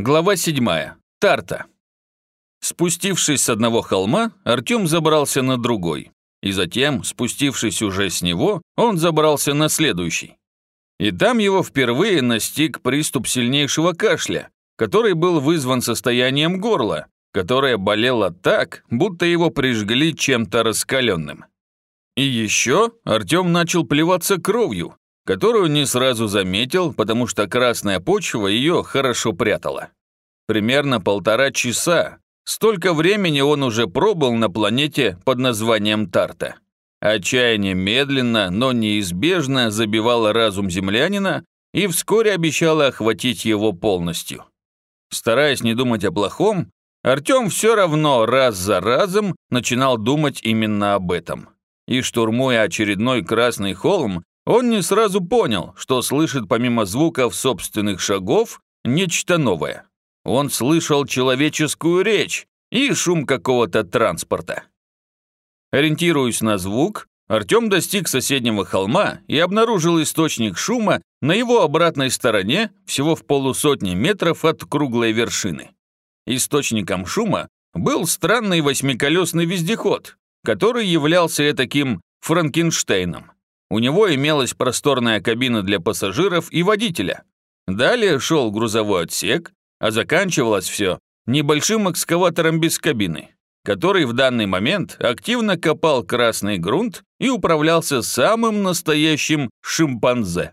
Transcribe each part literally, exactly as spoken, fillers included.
Глава седьмая. Тарта. Спустившись с одного холма, Артем забрался на другой. И затем, спустившись уже с него, он забрался на следующий. И там его впервые настиг приступ сильнейшего кашля, который был вызван состоянием горла, которое болело так, будто его прижгли чем-то раскаленным. И еще Артем начал плеваться кровью, которую не сразу заметил, потому что красная почва ее хорошо прятала. Примерно полтора часа. Столько времени он уже пробыл на планете под названием Тарта. Отчаяние медленно, но неизбежно забивало разум землянина и вскоре обещало охватить его полностью. Стараясь не думать о плохом, Артем все равно раз за разом начинал думать именно об этом. И штурмуя очередной красный холм, он не сразу понял, что слышит помимо звуков собственных шагов нечто новое. Он слышал человеческую речь и шум какого-то транспорта. Ориентируясь на звук, Артем достиг соседнего холма и обнаружил источник шума на его обратной стороне всего в полусотни метров от круглой вершины. Источником шума был странный восьмиколесный вездеход, который являлся таким Франкенштейном. У него имелась просторная кабина для пассажиров и водителя. Далее шел грузовой отсек, а заканчивалось все небольшим экскаватором без кабины, который в данный момент активно копал красный грунт и управлялся самым настоящим шимпанзе.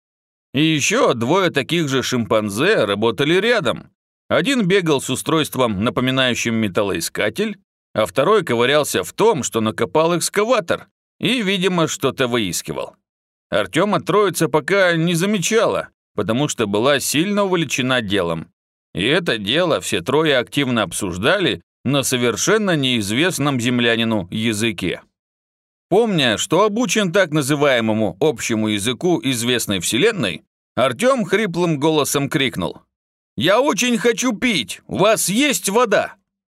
И еще двое таких же шимпанзе работали рядом. Один бегал с устройством, напоминающим металлоискатель, а второй ковырялся в том, что накопал экскаватор, и, видимо, что-то выискивал. Артема троица пока не замечала, потому что была сильно увлечена делом. И это дело все трое активно обсуждали на совершенно неизвестном землянину языке. Помня, что обучен так называемому общему языку известной вселенной, Артем хриплым голосом крикнул: «Я очень хочу пить! У вас есть вода?»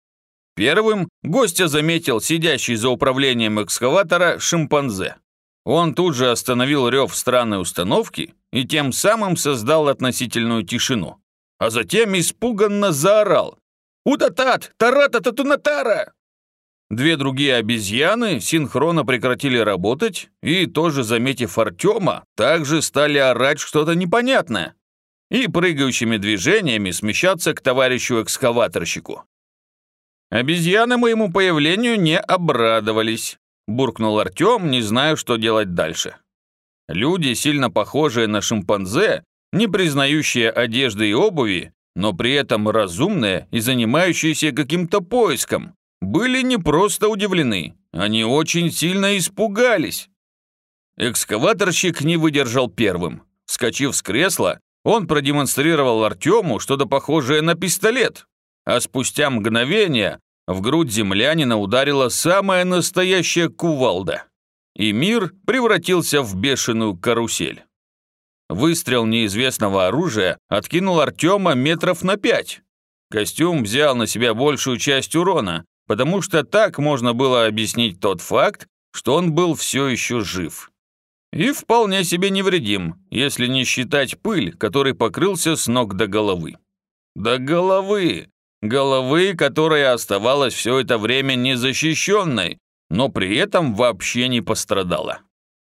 Первым гостя заметил сидящий за управлением экскаватора шимпанзе. Он тут же остановил рев странной установки и тем самым создал относительную тишину. А затем испуганно заорал: «Утатат! Тарата-татунатара!» Две другие обезьяны синхронно прекратили работать и, тоже заметив Артема, также стали орать что-то непонятное и прыгающими движениями смещаться к товарищу-экскаваторщику. «Обезьяны моему появлению не обрадовались», – буркнул Артем, не зная, что делать дальше. Люди, сильно похожие на шимпанзе, не признающие одежды и обуви, но при этом разумные и занимающиеся каким-то поиском, были не просто удивлены, они очень сильно испугались. Экскаваторщик не выдержал первым. Вскочив с кресла, он продемонстрировал Артему что-то похожее на пистолет, а спустя мгновение в грудь землянина ударила самая настоящая кувалда, и мир превратился в бешеную карусель. Выстрел неизвестного оружия откинул Артема метров на пять. Костюм взял на себя большую часть урона, потому что так можно было объяснить тот факт, что он был все еще жив. И вполне себе невредим, если не считать пыль, которой покрылся с ног до головы. До головы! Головы, которая оставалась все это время незащищенной, но при этом вообще не пострадала.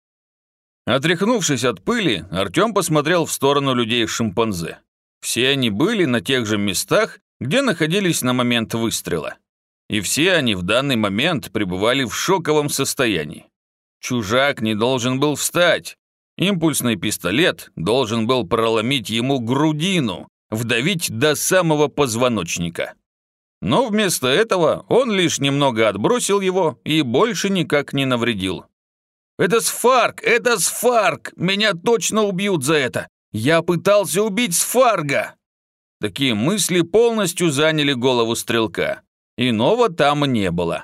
Отряхнувшись от пыли, Артем посмотрел в сторону людей-шимпанзе. Все они были на тех же местах, где находились на момент выстрела. И все они в данный момент пребывали в шоковом состоянии. Чужак не должен был встать. Импульсный пистолет должен был проломить ему грудину, вдавить до самого позвоночника. Но вместо этого он лишь немного отбросил его и больше никак не навредил. «Это Сфарг! Это Сфарг! Меня точно убьют за это! Я пытался убить Сфарга!» Такие мысли полностью заняли голову стрелка. Иного там не было.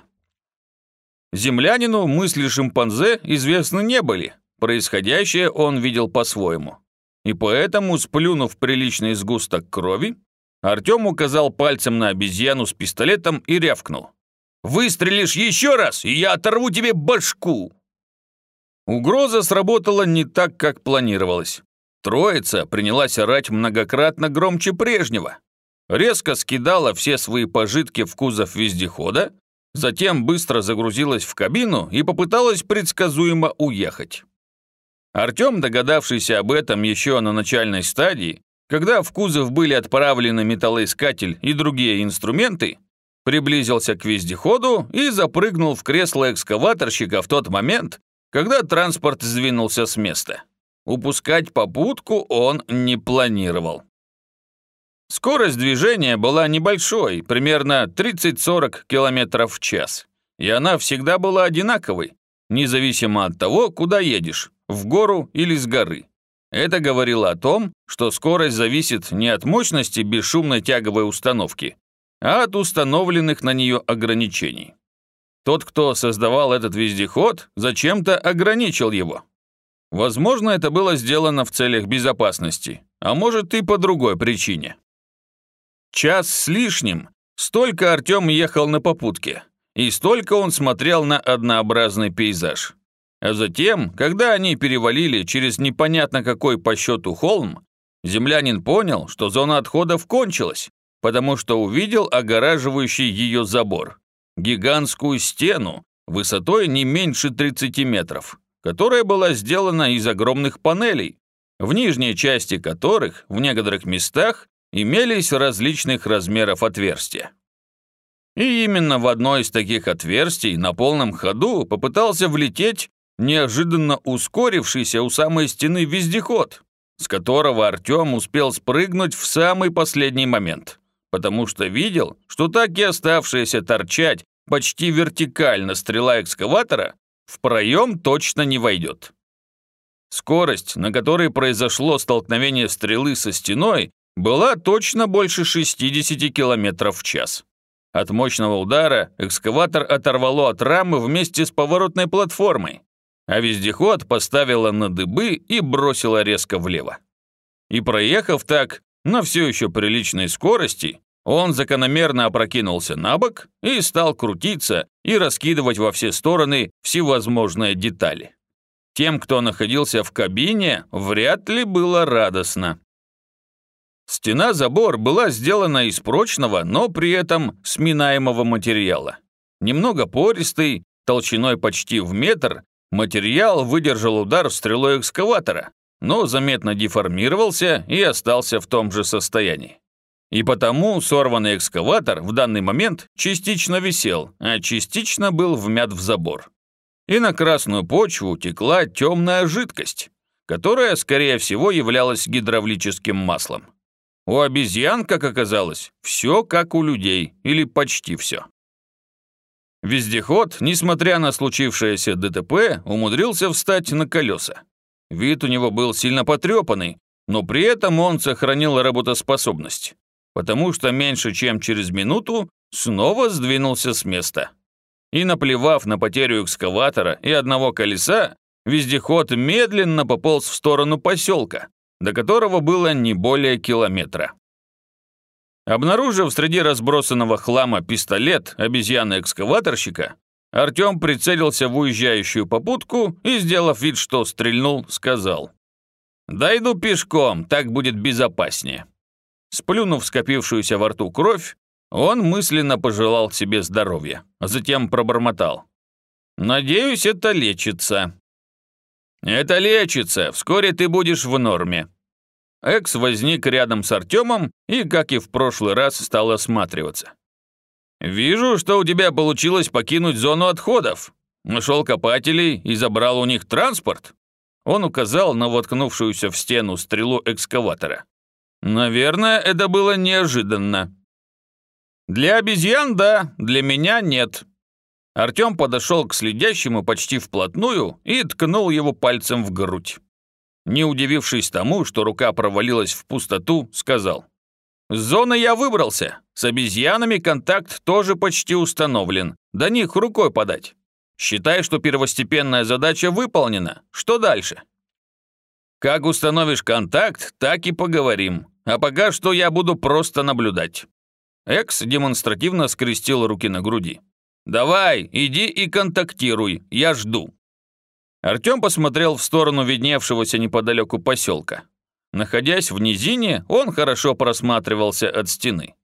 Землянину мысли шимпанзе известны не были. Происходящее он видел по-своему. И поэтому, сплюнув приличный сгусток крови, Артем указал пальцем на обезьяну с пистолетом и рявкнул: «Выстрелишь еще раз, и я оторву тебе башку!» Угроза сработала не так, как планировалось. Троица принялась орать многократно громче прежнего. резко скидала все свои пожитки в кузов вездехода, затем быстро загрузилась в кабину и попыталась предсказуемо уехать. Артем, догадавшийся об этом еще на начальной стадии, когда в кузов были отправлены металлоискатель и другие инструменты, приблизился к вездеходу и запрыгнул в кресло экскаваторщика в тот момент, когда транспорт сдвинулся с места. Упускать попутку он не планировал. Скорость движения была небольшой, примерно тридцать-сорок километров в час, и она всегда была одинаковой, независимо от того, куда едешь, в гору или с горы. Это говорило о том, что скорость зависит не от мощности бесшумной тяговой установки, а от установленных на нее ограничений. Тот, кто создавал этот вездеход, зачем-то ограничил его. Возможно, это было сделано в целях безопасности, а может и по другой причине. Час с лишним столько Артем ехал на попутке, и столько он смотрел на однообразный пейзаж. А затем, когда они перевалили через непонятно какой по счету холм, землянин понял, что зона отходов кончилась, потому что увидел огораживающий ее забор. Гигантскую стену высотой не меньше тридцати метров, которая была сделана из огромных панелей, в нижней части которых в некоторых местах имелись различных размеров отверстия. И именно в одно из таких отверстий на полном ходу попытался влететь неожиданно ускорившийся у самой стены вездеход, с которого Артем успел спрыгнуть в самый последний момент, потому что видел, что так и оставшаяся торчать почти вертикально стрела экскаватора в проем точно не войдет. Скорость, на которой произошло столкновение стрелы со стеной, была точно больше шестидесяти километров в час. От мощного удара экскаватор оторвало от рамы вместе с поворотной платформой, а вездеход поставило на дыбы и бросило резко влево. И проехав так, на все еще приличной скорости, он закономерно опрокинулся на бок и стал крутиться и раскидывать во все стороны всевозможные детали. Тем, кто находился в кабине, вряд ли было радостно. Стена-забор была сделана из прочного, но при этом сминаемого материала. Немного пористый, толщиной почти в метр, материал выдержал удар стрелой экскаватора, но заметно деформировался и остался в том же состоянии. И потому сорванный экскаватор в данный момент частично висел, а частично был вмят в забор. И на красную почву текла темная жидкость, которая, скорее всего, являлась гидравлическим маслом. У обезьян, как оказалось, все как у людей, или почти все. Вездеход, несмотря на случившееся ДТП, умудрился встать на колеса. Вид у него был сильно потрепанный, но при этом он сохранил работоспособность, потому что меньше чем через минуту снова сдвинулся с места. И наплевав на потерю экскаватора и одного колеса, вездеход медленно пополз в сторону поселка, до которого было не более километра. Обнаружив среди разбросанного хлама пистолет обезьяны-экскаваторщика, Артем прицелился в уезжающую попутку и, сделав вид, что стрельнул, сказал: «Дойду пешком, так будет безопаснее». Сплюнув скопившуюся во рту кровь, он мысленно пожелал себе здоровья, а затем пробормотал: «Надеюсь, это лечится». «Это лечится, вскоре ты будешь в норме». Экс возник рядом с Артемом и, как и в прошлый раз, стал осматриваться. «Вижу, что у тебя получилось покинуть зону отходов. Нашел копателей и забрал у них транспорт». Он указал на воткнувшуюся в стену стрелу экскаватора. «Наверное, это было неожиданно». «Для обезьян – да, для меня – нет». Артем подошел к следящему почти вплотную и ткнул его пальцем в грудь. Не удивившись тому, что рука провалилась в пустоту, сказал: «С зоны я выбрался. С обезьянами контакт тоже почти установлен. До них рукой подать. Считай, что первостепенная задача выполнена. Что дальше?» «Как установишь контакт, так и поговорим. А пока что я буду просто наблюдать». Экс демонстративно скрестил руки на груди. «Давай, иди и контактируй, я жду». Артем посмотрел в сторону видневшегося неподалеку поселка. Находясь в низине, он хорошо просматривался от стены.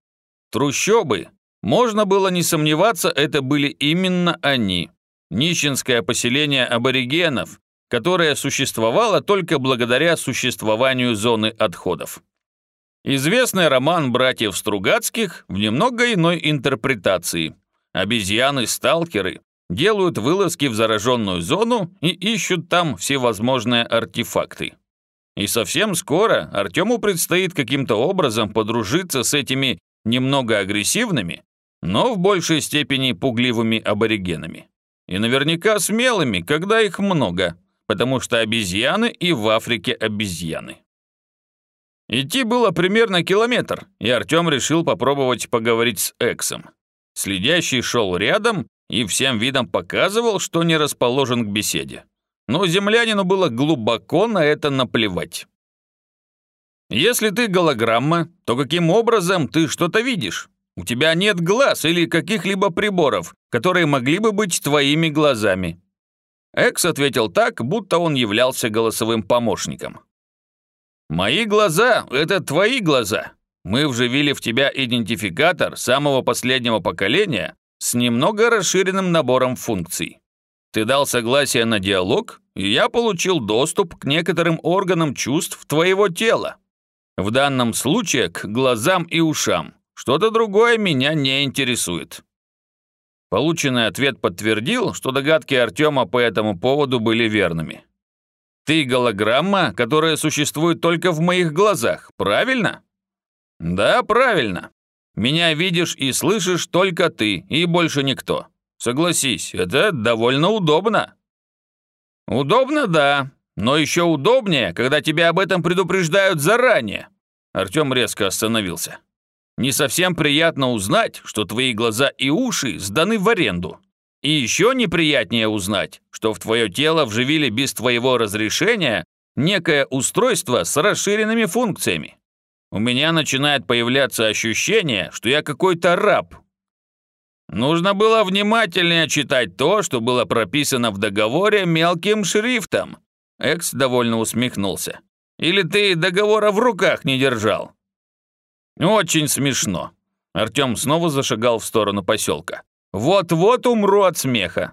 Трущобы. Можно было не сомневаться, это были именно они. Нищенское поселение аборигенов, которое существовало только благодаря существованию зоны отходов. Известный роман братьев Стругацких в немного иной интерпретации. Обезьяны-сталкеры делают вылазки в зараженную зону и ищут там всевозможные артефакты. И совсем скоро Артему предстоит каким-то образом подружиться с этими немного агрессивными, но в большей степени пугливыми аборигенами. И наверняка смелыми, когда их много, потому что обезьяны и в Африке обезьяны. Идти было примерно километр, и Артем решил попробовать поговорить с Эксом. Следящий шел рядом и всем видом показывал, что не расположен к беседе. Но землянину было глубоко на это наплевать. «Если ты голограмма, то каким образом ты что-то видишь? У тебя нет глаз или каких-либо приборов, которые могли бы быть твоими глазами». Экс ответил так, будто он являлся голосовым помощником. «Мои глаза — это твои глаза. Мы вживили в тебя идентификатор самого последнего поколения с немного расширенным набором функций. Ты дал согласие на диалог, и я получил доступ к некоторым органам чувств твоего тела. В данном случае к глазам и ушам. Что-то другое меня не интересует». Полученный ответ подтвердил, что догадки Артема по этому поводу были верными. «Ты голограмма, которая существует только в моих глазах, правильно?» «Да, правильно. Меня видишь и слышишь только ты, и больше никто. Согласись, это довольно удобно». «Удобно, да, но еще удобнее, когда тебя об этом предупреждают заранее». Артем резко остановился. «Не совсем приятно узнать, что твои глаза и уши сданы в аренду. И еще неприятнее узнать, что в твое тело вживили без твоего разрешения некое устройство с расширенными функциями. У меня начинает появляться ощущение, что я какой-то раб». Нужно было внимательнее читать то, что было прописано в договоре мелким шрифтом. Экс довольно усмехнулся. «Или ты договора в руках не держал?» «Очень смешно». Артем снова зашагал в сторону поселка. «Вот-вот умру от смеха».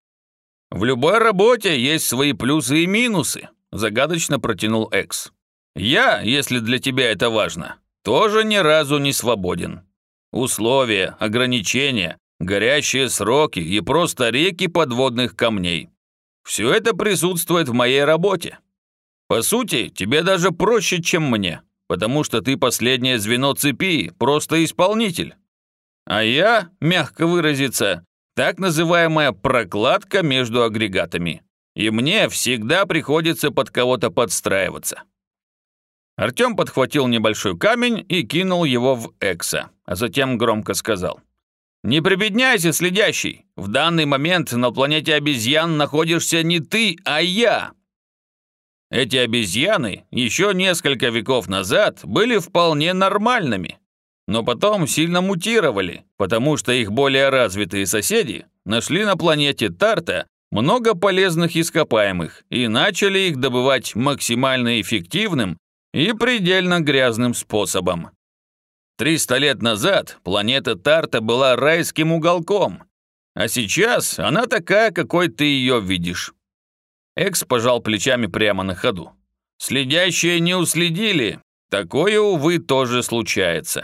«В любой работе есть свои плюсы и минусы», загадочно протянул Экс. «Я, если для тебя это важно, тоже ни разу не свободен. Условия, ограничения, горящие сроки и просто реки подводных камней. Все это присутствует в моей работе. По сути, тебе даже проще, чем мне, потому что ты последнее звено цепи, просто исполнитель. А я, мягко выразиться, так называемая прокладка между агрегатами. И мне всегда приходится под кого-то подстраиваться». Артем подхватил небольшой камень и кинул его в Экса, а затем громко сказал: «Не прибедняйся, следящий. В данный момент на планете обезьян находишься не ты, а я». Эти обезьяны еще несколько веков назад были вполне нормальными, но потом сильно мутировали, потому что их более развитые соседи нашли на планете Тарта много полезных ископаемых и начали их добывать максимально эффективным и предельно грязным способом. Триста лет назад планета Тарта была райским уголком, а сейчас она такая, какой ты ее видишь. Экс пожал плечами прямо на ходу. Следящие не уследили, такое, увы, тоже случается.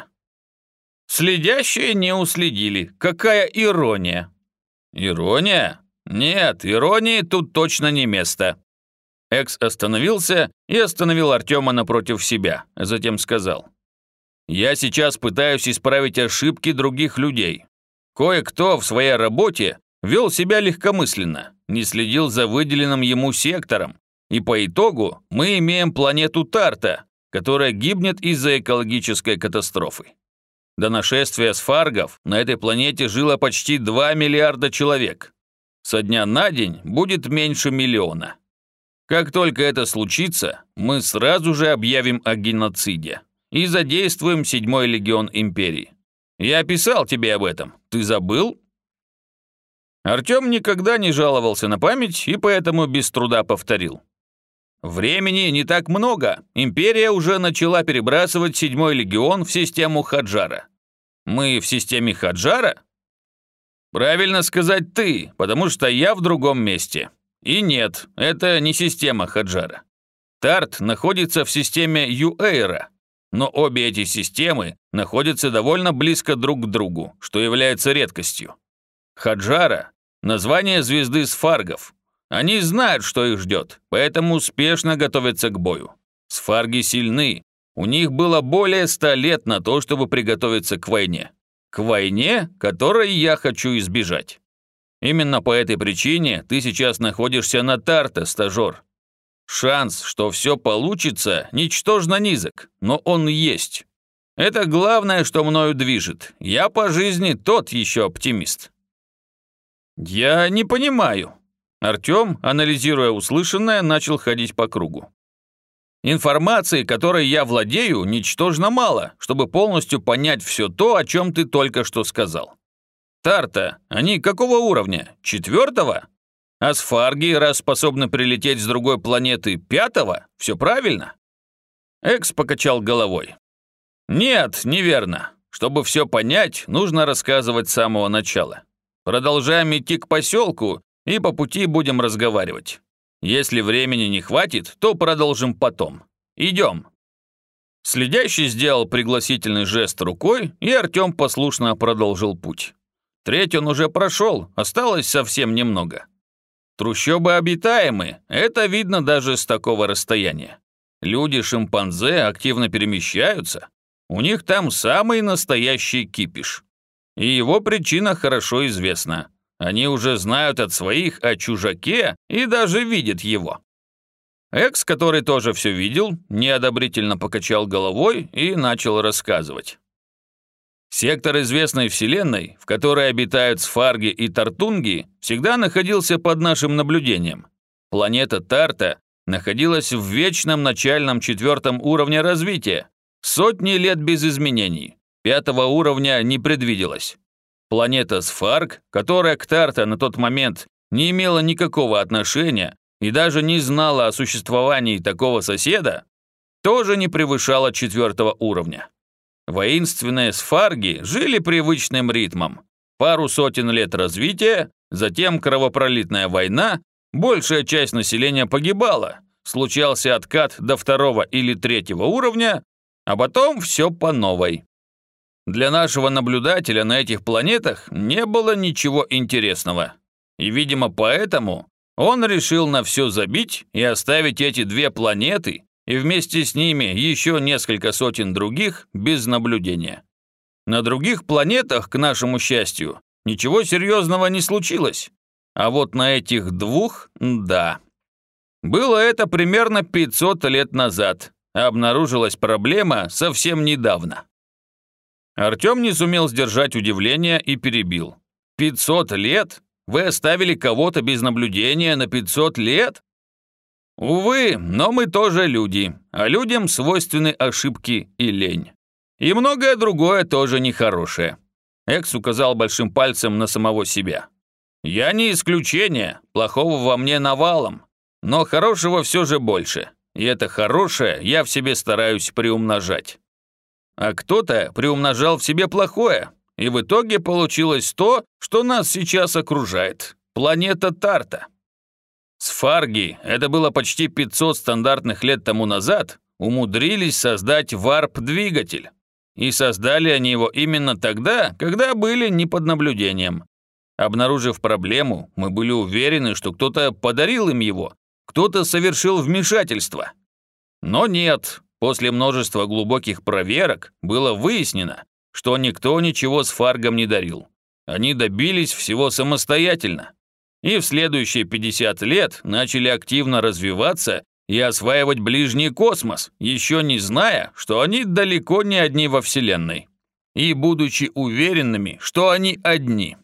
Следящие не уследили, какая ирония. Ирония? Нет, иронии тут точно не место. Экс остановился и остановил Артема напротив себя, а затем сказал: «Я сейчас пытаюсь исправить ошибки других людей. Кое-кто в своей работе вел себя легкомысленно, не следил за выделенным ему сектором, и по итогу мы имеем планету Тарта, которая гибнет из-за экологической катастрофы. До нашествия сфаргов на этой планете жило почти два миллиарда человек. Со дня на день будет меньше миллиона. Как только это случится, мы сразу же объявим о геноциде и задействуем седьмой легион Империи. Я писал тебе об этом, ты забыл?» Артем никогда не жаловался на память и поэтому без труда повторил. «Времени не так много, Империя уже начала перебрасывать седьмой легион в систему Хаджара. Мы в системе Хаджара? Правильно сказать ты, потому что я в другом месте. И нет, это не система Хаджара. Тарт находится в системе Юэйра, но обе эти системы находятся довольно близко друг к другу, что является редкостью. Хаджара – название звезды сфаргов. Они знают, что их ждет, поэтому успешно готовятся к бою. Сфарги сильны, у них было более ста лет на то, чтобы приготовиться к войне. К войне, которой я хочу избежать. Именно по этой причине ты сейчас находишься на Тарте, стажер. Шанс, что все получится, ничтожно низок, но он есть. Это главное, что мною движет. Я по жизни тот еще оптимист. Я не понимаю. Артем, анализируя услышанное, начал ходить по кругу. Информации, которой я владею, ничтожно мало, чтобы полностью понять все то, о чем ты только что сказал. Тарта, они какого уровня? Четвертого? А сфарги, раз способны прилететь с другой планеты, пятого? Все правильно? Экс покачал головой. Нет, неверно. Чтобы все понять, нужно рассказывать с самого начала. Продолжаем идти к поселку, и по пути будем разговаривать. Если времени не хватит, то продолжим потом. Идем. Следящий сделал пригласительный жест рукой, и Артем послушно продолжил путь. Треть он уже прошел, осталось совсем немного. Трущобы обитаемы, это видно даже с такого расстояния. Люди-шимпанзе активно перемещаются, у них там самый настоящий кипиш. И его причина хорошо известна. Они уже знают от своих о чужаке и даже видят его. Экс, который тоже все видел, неодобрительно покачал головой и начал рассказывать. Сектор известной вселенной, в которой обитают сфарги и тартунги, всегда находился под нашим наблюдением. Планета Тарта находилась в вечном начальном четвертом уровне развития. Сотни лет без изменений. Пятого уровня не предвиделось. Планета Сфарг, которая к Тарта на тот момент не имела никакого отношения и даже не знала о существовании такого соседа, тоже не превышала четвертого уровня. Воинственные сфарги жили привычным ритмом. Пару сотен лет развития, затем кровопролитная война, большая часть населения погибала, случался откат до второго или третьего уровня, а потом все по новой. Для нашего наблюдателя на этих планетах не было ничего интересного. И, видимо, поэтому он решил на все забить и оставить эти две планеты и вместе с ними еще несколько сотен других без наблюдения. На других планетах, к нашему счастью, ничего серьезного не случилось. А вот на этих двух – да. Было это примерно пятьсот лет назад, а обнаружилась проблема совсем недавно. Артем не сумел сдержать удивление и перебил. «пятьсот лет? Вы оставили кого-то без наблюдения на пятьсот лет?» «Увы, но мы тоже люди, а людям свойственны ошибки и лень. И многое другое тоже нехорошее». Экс указал большим пальцем на самого себя. «Я не исключение, плохого во мне навалом, но хорошего все же больше, и это хорошее я в себе стараюсь приумножать. А кто-то приумножал в себе плохое, и в итоге получилось то, что нас сейчас окружает – планета Тарта. Сфарги, это было почти пятьсот стандартных лет тому назад, умудрились создать варп-двигатель. И создали они его именно тогда, когда были не под наблюдением. Обнаружив проблему, мы были уверены, что кто-то подарил им его, кто-то совершил вмешательство. Но нет. После множества глубоких проверок было выяснено, что никто ничего сфаргам не дарил. Они добились всего самостоятельно. И в следующие пятьдесят лет начали активно развиваться и осваивать ближний космос, еще не зная, что они далеко не одни во Вселенной. И будучи уверенными, что они одни.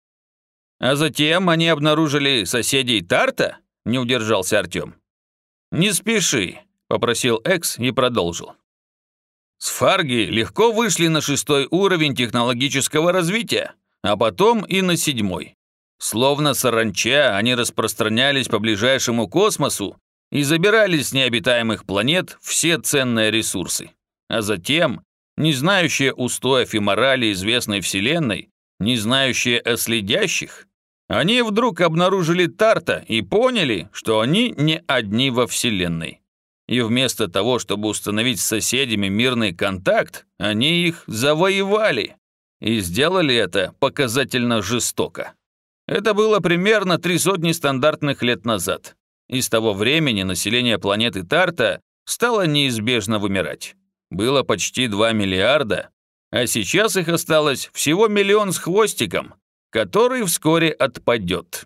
А затем они обнаружили соседей Тарта, не удержался Артем. Не спеши. Попросил Экс и продолжил. Сфарги легко вышли на шестой уровень технологического развития, а потом и на седьмой. Словно саранча, они распространялись по ближайшему космосу и забирали с необитаемых планет все ценные ресурсы. А затем не знающие устоев и морали известной вселенной, не знающие о следящих, они вдруг обнаружили Тарта и поняли, что они не одни во вселенной. И вместо того, чтобы установить с соседями мирный контакт, они их завоевали. И сделали это показательно жестоко. Это было примерно три сотни стандартных лет назад. И с того времени население планеты Тарта стало неизбежно вымирать. Было почти два миллиарда, а сейчас их осталось всего миллион с хвостиком, который вскоре отпадет.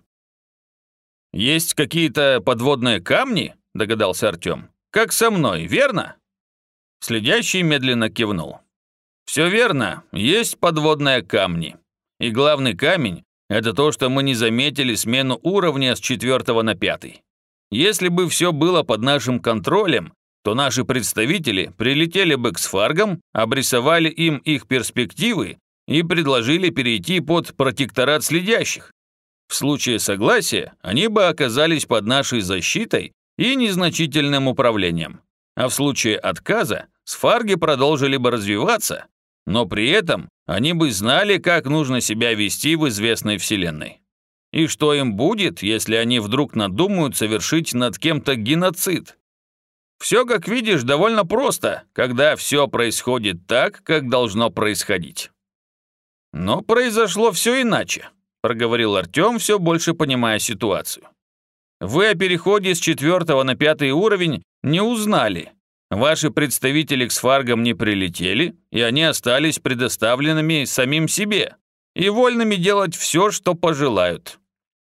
«Есть какие-то подводные камни?» – догадался Артем. «Как со мной, верно?» Следящий медленно кивнул. «Все верно, есть подводные камни. И главный камень – это то, что мы не заметили смену уровня с четвертого на пятый. Если бы все было под нашим контролем, то наши представители прилетели бы к сфаргам, обрисовали им их перспективы и предложили перейти под протекторат следящих. В случае согласия они бы оказались под нашей защитой и незначительным управлением. А в случае отказа сфарги продолжили бы развиваться, но при этом они бы знали, как нужно себя вести в известной вселенной. И что им будет, если они вдруг надумают совершить над кем-то геноцид? Все, как видишь, довольно просто, когда все происходит так, как должно происходить. Но произошло все иначе, проговорил Артем, все больше понимая ситуацию. Вы о переходе с четвертого на пятый уровень не узнали. Ваши представители к сфаргам не прилетели, и они остались предоставленными самим себе и вольными делать все, что пожелают.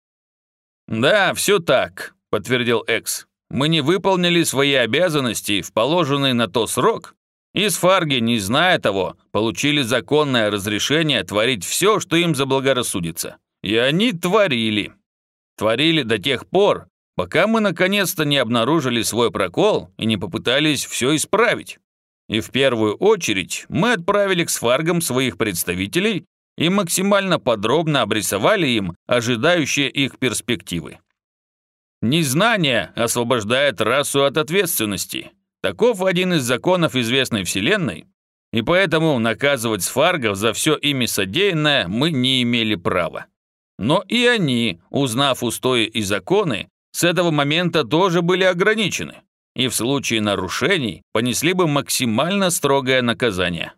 «Да, все так», — подтвердил Экс. «Мы не выполнили свои обязанности в положенный на то срок, и сфарги, не зная того, получили законное разрешение творить все, что им заблагорассудится. И они творили. Творили до тех пор, пока мы наконец-то не обнаружили свой прокол и не попытались все исправить. И в первую очередь мы отправили к сфаргам своих представителей и максимально подробно обрисовали им ожидающие их перспективы. Незнание освобождает расу от ответственности. Таков один из законов известной вселенной, и поэтому наказывать сфаргов за все ими содеянное мы не имели права. Но и они, узнав устои и законы, с этого момента тоже были ограничены, и в случае нарушений понесли бы максимально строгое наказание.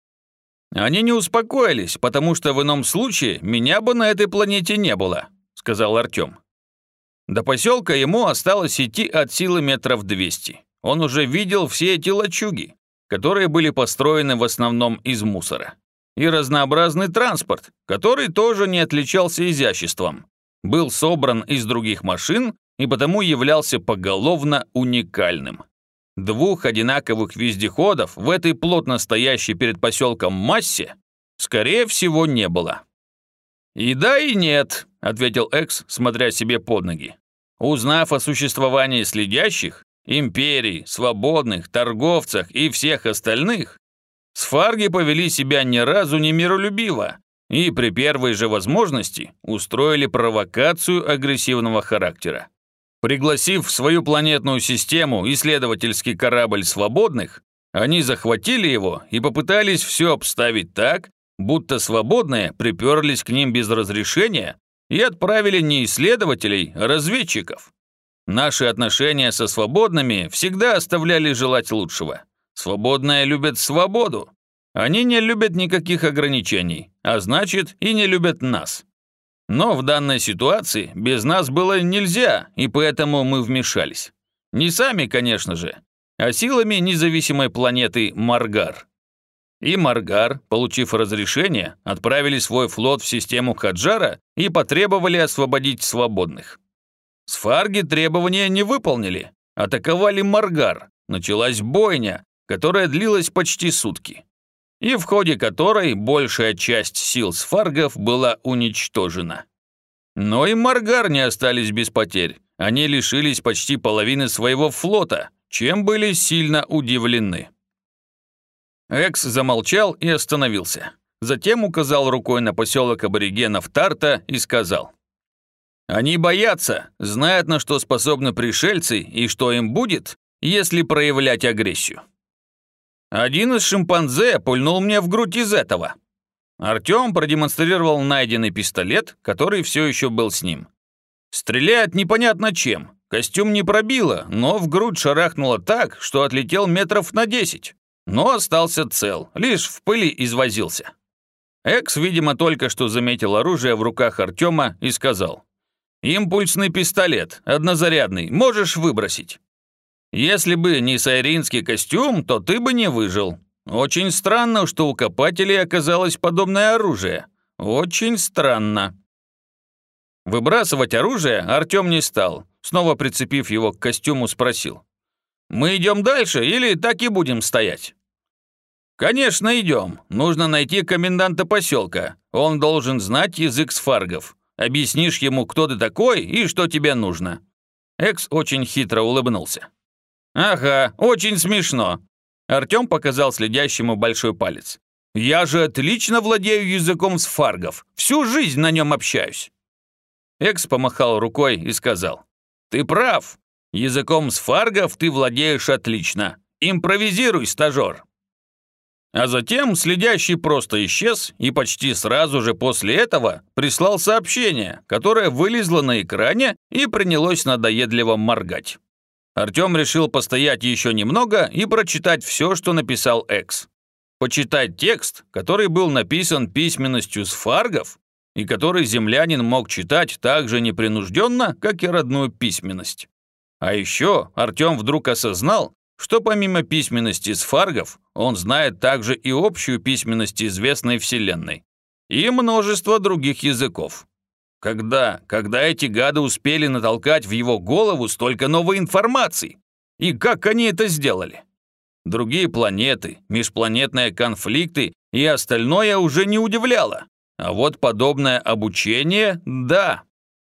«Они не успокоились, потому что в ином случае меня бы на этой планете не было», — сказал Артем. До поселка ему осталось идти от силы метров двести. Он уже видел все эти лачуги, которые были построены в основном из мусора, и разнообразный транспорт, который тоже не отличался изяществом, был собран из других машин и потому являлся поголовно уникальным. Двух одинаковых вездеходов в этой плотно стоящей перед поселком массе, скорее всего, не было. «И да, и нет», — ответил Экс, смотря себе под ноги. «Узнав о существовании следящих, империй, свободных, торговцах и всех остальных, сфарги повели себя ни разу не миролюбиво и при первой же возможности устроили провокацию агрессивного характера. Пригласив в свою планетную систему исследовательский корабль свободных, они захватили его и попытались все обставить так, будто свободные приперлись к ним без разрешения и отправили не исследователей, а разведчиков. Наши отношения со свободными всегда оставляли желать лучшего. Свободные любят свободу. Они не любят никаких ограничений, а значит и не любят нас. Но в данной ситуации без нас было нельзя, и поэтому мы вмешались. Не сами, конечно же, а силами независимой планеты Маргар. И Маргар, получив разрешение, отправили свой флот в систему Хаджара и потребовали освободить свободных. Сфарги требования не выполнили, атаковали Маргар, началась бойня, которая длилась почти сутки, и в ходе которой большая часть сил сфаргов была уничтожена. Но и Маргар не остались без потерь, они лишились почти половины своего флота, чем были сильно удивлены. Экс замолчал и остановился. Затем указал рукой на поселок аборигенов Тарта и сказал: «Они боятся, знают, на что способны пришельцы и что им будет, если проявлять агрессию». Один из шимпанзе пульнул мне в грудь из этого». Артем продемонстрировал найденный пистолет, который все еще был с ним. Стреляет непонятно чем. Костюм не пробило, но в грудь шарахнуло так, что отлетел метров на десять. Но остался цел, лишь в пыли извозился. Экс, видимо, только что заметил оружие в руках Артема и сказал: «Импульсный пистолет, однозарядный, можешь выбросить. Если бы не сайринский костюм, то ты бы не выжил. Очень странно, что у копателей оказалось подобное оружие. Очень странно». Выбрасывать оружие Артем не стал, снова прицепив его к костюму, спросил: «Мы идем дальше или так и будем стоять?» «Конечно, идем. Нужно найти коменданта поселка. Он должен знать язык сфаргов. Объяснишь ему, кто ты такой и что тебе нужно». Экс очень хитро улыбнулся. «Ага, очень смешно». Артем показал следящему большой палец. «Я же отлично владею языком сфаргов. Всю жизнь на нем общаюсь». Экс помахал рукой и сказал: «Ты прав. Языком сфаргов ты владеешь отлично. Импровизируй, стажер». А затем следящий просто исчез и почти сразу же после этого прислал сообщение, которое вылезло на экране и принялось надоедливо моргать. Артем решил постоять еще немного и прочитать все, что написал Экс. Почитать текст, который был написан письменностью сфаргов и который землянин мог читать так же непринужденно, как и родную письменность. А еще Артем вдруг осознал, что помимо письменности сфаргов, он знает также и общую письменность известной Вселенной и множество других языков. Когда, когда эти гады успели натолкать в его голову столько новой информации? И как они это сделали? Другие планеты, межпланетные конфликты и остальное уже не удивляло. А вот подобное обучение – да.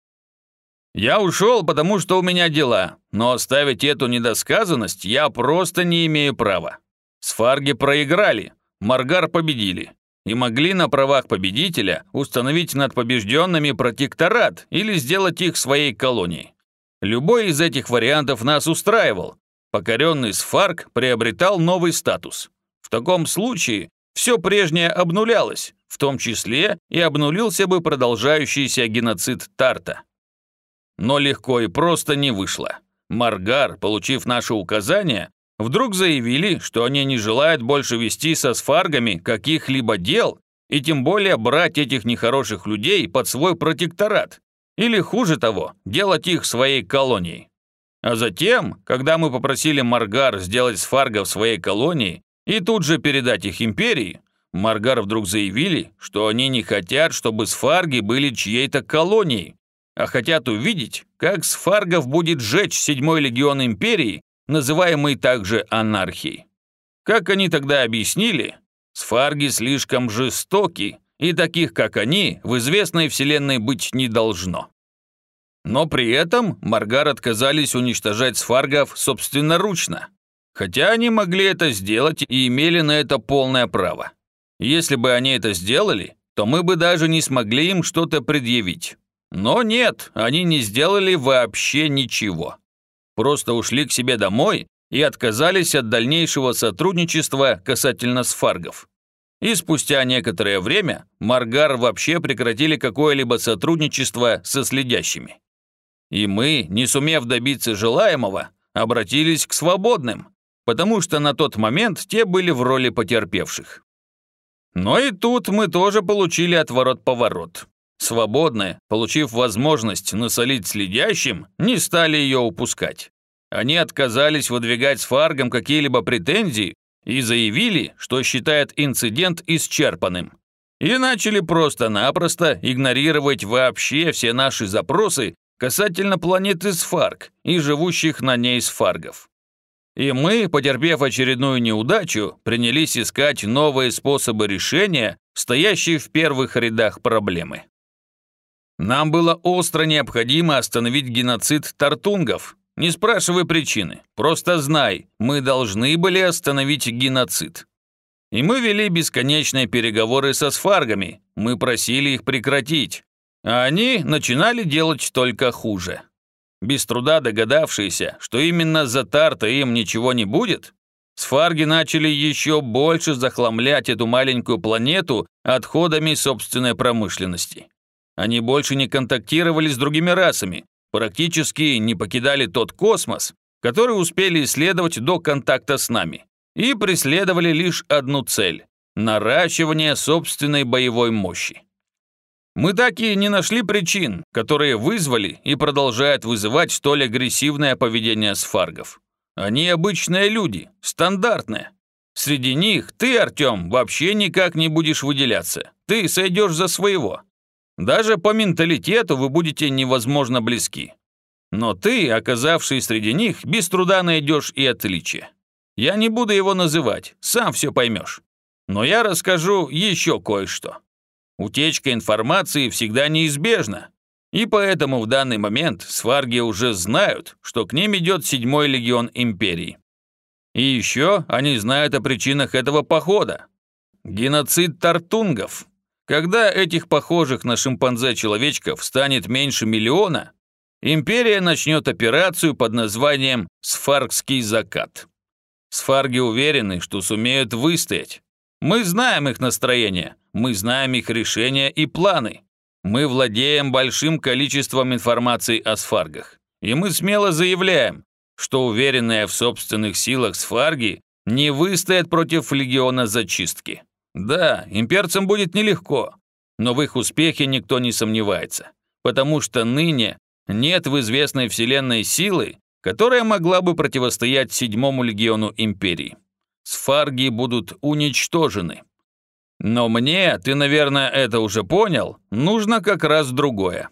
Я ушел, потому что у меня дела, но оставить эту недосказанность я просто не имею права. Сфарги проиграли, Маргар победили. И могли на правах победителя установить над побежденными протекторат или сделать их своей колонией. Любой из этих вариантов нас устраивал. Покоренный Сфарг приобретал новый статус. В таком случае все прежнее обнулялось, в том числе и обнулился бы продолжающийся геноцид Тарта. Но легко и просто не вышло. Маргар, получив наши указания, вдруг заявили, что они не желают больше вести со сфаргами каких-либо дел и тем более брать этих нехороших людей под свой протекторат, или хуже того, делать их своей колонией. А затем, когда мы попросили Маргар сделать сфаргов своей колонией и тут же передать их империи, Маргар вдруг заявили, что они не хотят, чтобы сфарги были чьей-то колонией, а хотят увидеть, как сфаргов будет сжечь седьмой легион империи, называемый также анархией. Как они тогда объяснили, сфарги слишком жестоки, и таких, как они, в известной вселенной быть не должно. Но при этом Маргар отказались уничтожать сфаргов собственноручно, хотя они могли это сделать и имели на это полное право. Если бы они это сделали, то мы бы даже не смогли им что-то предъявить. Но нет, они не сделали вообще ничего. Просто ушли к себе домой и отказались от дальнейшего сотрудничества касательно сфаргов. И спустя некоторое время Маргар вообще прекратили какое-либо сотрудничество со следящими. И мы, не сумев добиться желаемого, обратились к свободным, потому что на тот момент те были в роли потерпевших. Но и тут мы тоже получили отворот-поворот. Свободные, получив возможность насолить следящим, не стали ее упускать. Они отказались выдвигать сфаргам какие-либо претензии и заявили, что считают инцидент исчерпанным. И начали просто-напросто игнорировать вообще все наши запросы касательно планеты Сфарг и живущих на ней сфаргов. И мы, потерпев очередную неудачу, принялись искать новые способы решения, стоящие в первых рядах проблемы. Нам было остро необходимо остановить геноцид тартунгов. Не спрашивай причины, просто знай, мы должны были остановить геноцид. И мы вели бесконечные переговоры со сфаргами, мы просили их прекратить, а они начинали делать только хуже. Без труда догадавшиеся, что именно за Тарта им ничего не будет, Сфарги начали еще больше захламлять эту маленькую планету отходами собственной промышленности. Они больше не контактировали с другими расами, практически не покидали тот космос, который успели исследовать до контакта с нами, и преследовали лишь одну цель – наращивание собственной боевой мощи. Мы так и не нашли причин, которые вызвали и продолжают вызывать столь агрессивное поведение сфаргов. Они обычные люди, стандартные. Среди них ты, Артем, вообще никак не будешь выделяться. Ты сойдешь за своего. Даже по менталитету вы будете невозможно близки. Но ты, оказавшись среди них, без труда найдешь и отличие. Я не буду его называть, сам все поймешь. Но я расскажу еще кое-что. Утечка информации всегда неизбежна. И поэтому в данный момент сфарги уже знают, что к ним идет седьмой легион Империи. И еще они знают о причинах этого похода. Геноцид тартунгов. Когда этих похожих на шимпанзе человечков станет меньше миллиона, Империя начнет операцию под названием «Сфаргский закат». Сфарги уверены, что сумеют выстоять. Мы знаем их настроение, мы знаем их решения и планы. Мы владеем большим количеством информации о сфаргах. И мы смело заявляем, что уверенные в собственных силах сфарги не выстоят против легиона зачистки. Да, имперцам будет нелегко, но в их успехе никто не сомневается, потому что ныне нет в известной вселенной силы, которая могла бы противостоять седьмому легиону Империи. Сфарги будут уничтожены. Но мне, ты, наверное, это уже понял, нужно как раз другое.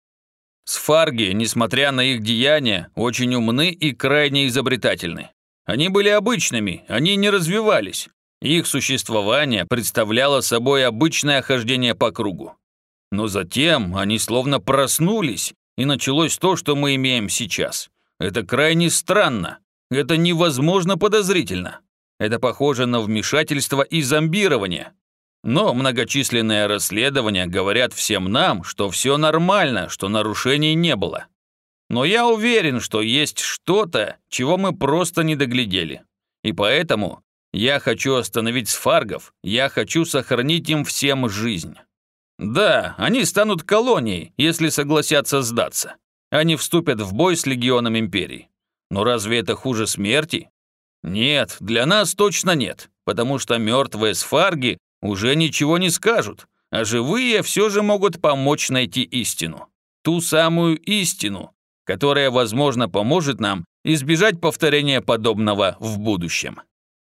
Сфарги, несмотря на их деяния, очень умны и крайне изобретательны. Они были обычными, они не развивались. Их существование представляло собой обычное хождение по кругу. Но затем они словно проснулись, и началось то, что мы имеем сейчас. Это крайне странно, это невозможно подозрительно. Это похоже на вмешательство и зомбирование. Но многочисленные расследования говорят всем нам, что все нормально, что нарушений не было. Но я уверен, что есть что-то, чего мы просто не доглядели. И поэтому я хочу остановить сфаргов, я хочу сохранить им всем жизнь. Да, они станут колонией, если согласятся сдаться. Они вступят в бой с легионом Империи. Но разве это хуже смерти? Нет, для нас точно нет, потому что мертвые сфарги уже ничего не скажут, а живые все же могут помочь найти истину. Ту самую истину, которая, возможно, поможет нам избежать повторения подобного в будущем.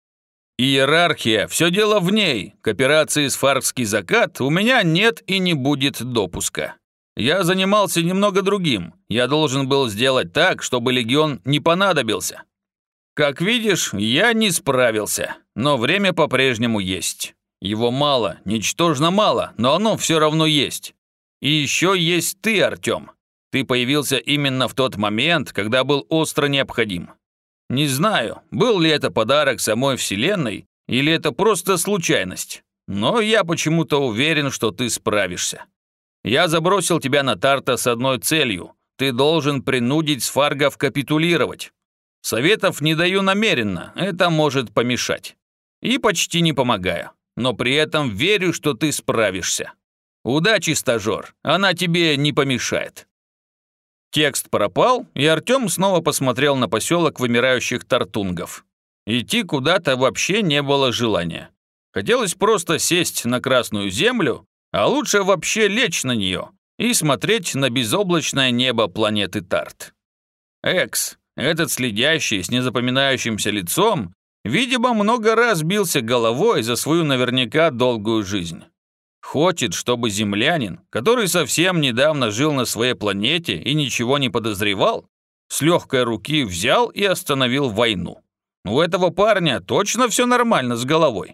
Иерархия, все дело в ней. К операции «Сфаргский закат» у меня нет и не будет допуска. Я занимался немного другим. Я должен был сделать так, чтобы легион не понадобился. Как видишь, я не справился, но время по-прежнему есть. Его мало, ничтожно мало, но оно все равно есть. И еще есть ты, Артем. Ты появился именно в тот момент, когда был остро необходим. Не знаю, был ли это подарок самой Вселенной, или это просто случайность, но я почему-то уверен, что ты справишься. Я забросил тебя на Тарта с одной целью. Ты должен принудить сфаргов капитулировать. Советов не даю намеренно, это может помешать. И почти не помогаю, но при этом верю, что ты справишься. Удачи, стажер, она тебе не помешает. Текст пропал, и Артем снова посмотрел на поселок вымирающих тартунгов. Идти куда-то вообще не было желания. Хотелось просто сесть на Красную Землю, а лучше вообще лечь на нее и смотреть на безоблачное небо планеты Тарт. Экс, этот следящий с незапоминающимся лицом, видимо, много раз бился головой за свою наверняка долгую жизнь. Хочет, чтобы землянин, который совсем недавно жил на своей планете и ничего не подозревал, с легкой руки взял и остановил войну. У этого парня точно все нормально с головой.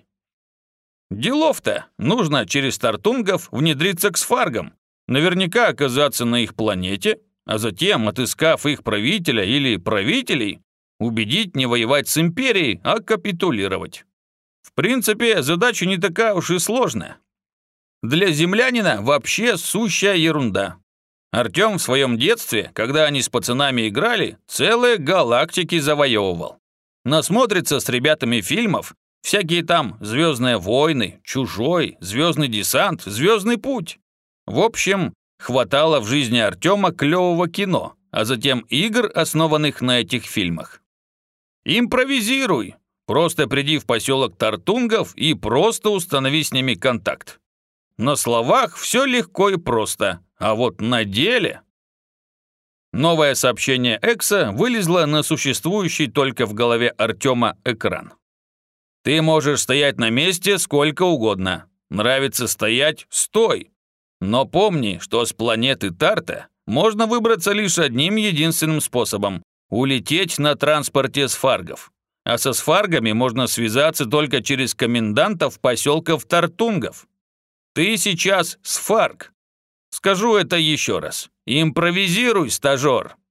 Делов-то, нужно через тартунгов внедриться к сфаргам, наверняка оказаться на их планете, а затем, отыскав их правителя или правителей, убедить не воевать с империей, а капитулировать. В принципе, задача не такая уж и сложная. Для землянина вообще сущая ерунда. Артем в своем детстве, когда они с пацанами играли, целые галактики завоевывал. Насмотрится с ребятами фильмов, всякие там «Звездные войны», «Чужой», «Звездный десант», «Звездный путь». В общем, хватало в жизни Артема клевого кино, а затем игр, основанных на этих фильмах. Импровизируй. Просто приди в поселок Тартунгов и просто установи с ними контакт. На словах все легко и просто, а вот на деле... Новое сообщение Экса вылезло на существующий только в голове Артема экран. Ты можешь стоять на месте сколько угодно. Нравится стоять – стой. Но помни, что с планеты Тарта можно выбраться лишь одним единственным способом – улететь на транспорте сфаргов. А со сфаргами можно связаться только через комендантов поселков Тартунгов. Ты сейчас сфарг. Скажу это еще раз. Импровизируй, стажер.